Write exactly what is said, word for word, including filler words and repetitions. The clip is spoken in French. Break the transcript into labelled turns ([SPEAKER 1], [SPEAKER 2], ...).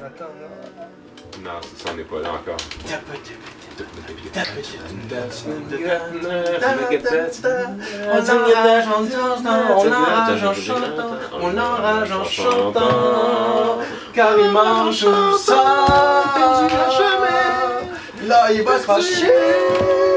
[SPEAKER 1] Attends,
[SPEAKER 2] Non, ça, on n'est pas là encore.
[SPEAKER 1] On l'enrage en chantant, on l'enrage en chantant, on l'enrage en chantant, car il mange ça. Là, il va se faire chier.